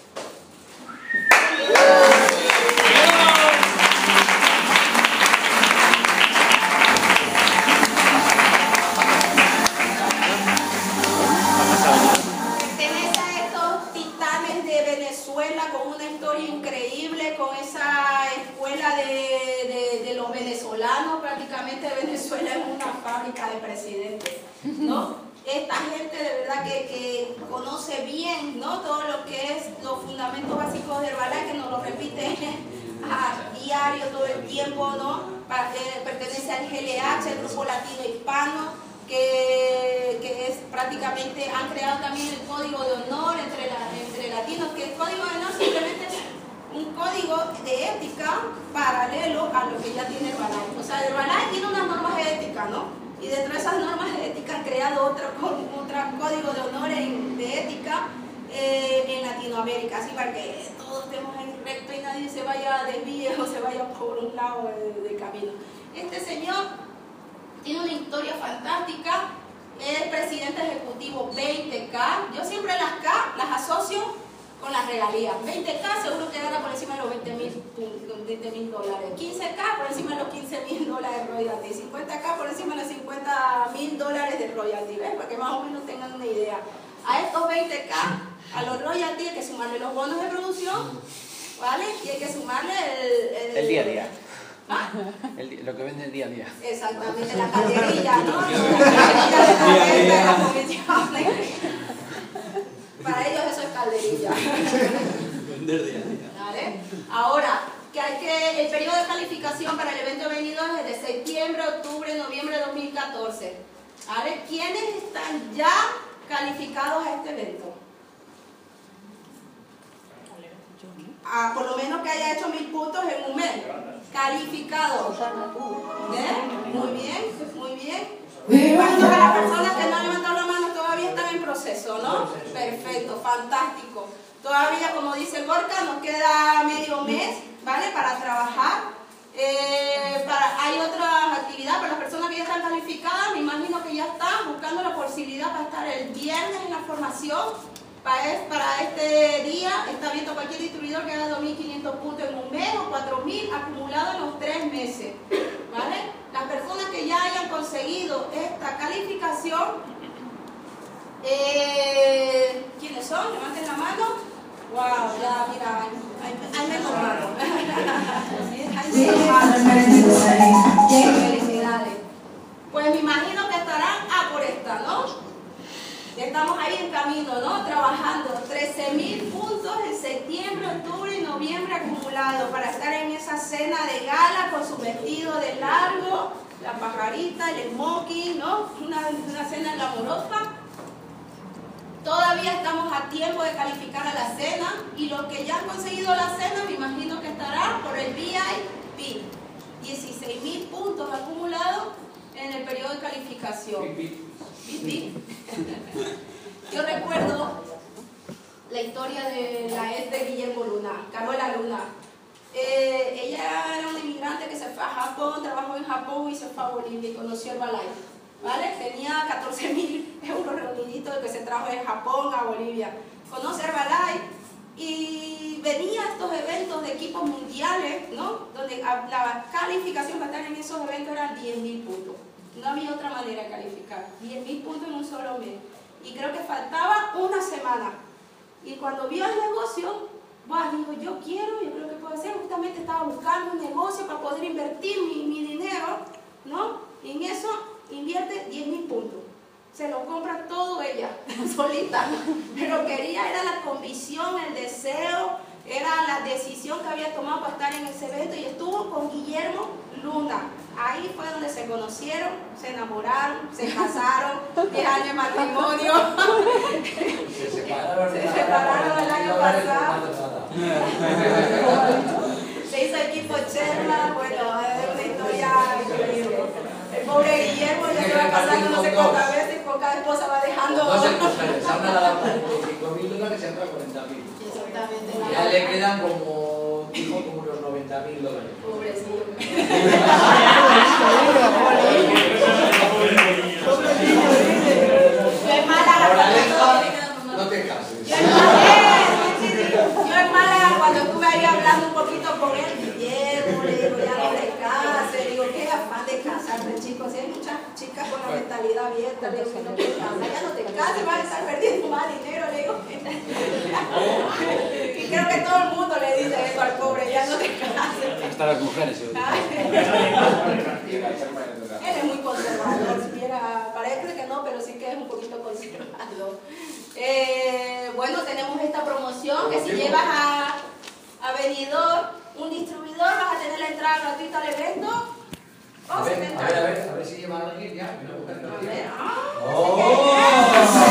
Pertenece a estos titanes de Venezuela con una historia increíble, con esa escuela de los venezolanos. Prácticamente Venezuela es una fábrica de presidentes, ¿no? Esta gente de verdad que conoce bien, ¿no? Todo lo que es los fundamentos básicos del ballet, que nos lo repite a diario, todo el tiempo, ¿no? Pertenece al GLH, el grupo grupo latino hispano, que es prácticamente, han creado también el código de honor entre latinos, que el código de honor simplemente es un código de ética paralelo a lo que ya tiene Herbalife. O sea, Herbalife tiene unas normas éticas, ¿no? Y dentro de esas normas de ética han creado otro código de honor de ética en Latinoamérica, así para que todos estemos en recto y nadie se vaya desvíe o se vaya por un lado del camino. Este señor tiene una historia fantástica, es presidente ejecutivo 20K. Yo siempre las K las asocio con las regalías. 20K seguro que gana por encima de los $20,000. 15K por encima de los $15,000 de royalty. 50K por encima de los $50,000 de royalty. ¿Ves? Para que más o menos tengan una idea. A estos 20K, a los royalty hay que sumarle los bonos de producción, ¿vale? Y hay que sumarle El día a día. ¿Ah? Lo que vende el día a día. Exactamente, la calderilla, ¿no? La calderilla de la comisión. Para ellos eso es calderilla. Vender día a día. ¿Vale? Ahora, el periodo de calificación para el evento venidor es de septiembre, octubre, noviembre de 2014. ¿Vale? ¿Quiénes están ya calificados a este evento? Por lo menos que haya hecho 1000 puntos en un mes. Calificado. Muy bien, muy bien. Imagino que las personas que no han levantado la mano todavía están en proceso, ¿no? Perfecto, fantástico. Todavía, como dice Gorka, nos queda medio mes, ¿vale? Para trabajar. Hay otras actividades para las personas que ya están calificadas. Me imagino que ya están buscando la posibilidad para estar el viernes en la formación. Para este día está abierto cualquier distribuidor que haga 2.500 puntos en un mes o 4.000 acumulados en los 3 meses, ¿vale? Las personas que ya hayan conseguido esta calificación, ¿quiénes son? Levanten la mano. Wow, ya mira, ahí me nombraron. Felicidades. Pues me imagino que estarán por esta, ¿no? Estamos ahí en camino, ¿no? Trabajando 13.000 puntos en septiembre, octubre y noviembre acumulados para estar en esa cena de gala con su vestido de largo, la pajarita, el smoking, ¿no? Una cena glamorosa. Todavía estamos a tiempo de calificar a la cena y los que ya han conseguido la cena me imagino que estarán por el VIP. 16.000 puntos acumulados en el periodo de calificación. Yo recuerdo la historia de la ex de Guillermo Luna, Carola Luna. Ella era una inmigrante que se fue a Japón, trabajó en Japón y se fue a Bolivia y conoció Herbalife, ¿vale? Tenía 14.000 euros reuniditos de que se trajo de Japón a Bolivia. Conoce Herbalife y venía a estos eventos de equipos mundiales, ¿no? Donde la calificación para estar en esos eventos eran 10.000 puntos. No había otra manera de calificar. 10.000 puntos en un solo mes. Y creo que faltaba una semana. Y cuando vio el negocio, dijo, yo creo que puedo hacer. Justamente estaba buscando un negocio para poder invertir mi dinero, ¿no? Y en eso invierte 10.000 puntos. Se lo compra todo ella, solita. Pero era la convicción, el deseo, era la decisión que había tomado para estar en ese evento. Y estuvo con Guillermo Luna. Ahí fue donde se conocieron, se enamoraron, se casaron, 10 años de matrimonio. Se separaron el año pasado. Se hizo equipo Cherla, bueno, es una historia increíble. El pobre Guillermo ya se va casando no sé cuántas veces y con cada esposa va dejando. No se mujeres, a una le da $45.000 que se entra a $40.000. Exactamente. Ya le quedan como unos $90.000. Pobrecillo. Yo es mala. No te cases. Yo es mala cuando estuve ahí hablando un poquito con él. Guillermo, le digo, ya no te cases. Digo, qué afán de casarme, chicos. Hay muchas chicas con la mentalidad abierta. Le digo, que no te cases. Ya no te cases, vas a estar perdiendo más dinero. Le digo, y creo que todo el mundo le dice eso al pobre, ya no te cases. Hasta las mujeres. Él es muy conservador, parece que no, pero sí que es un poquito conservador. Bueno, tenemos esta promoción que si llevas a venidor un distribuidor vas a tener la entrada gratuita al evento. O 70 años. A ver si lleva alguien ya. A ver, ¡ah! ¡Oh!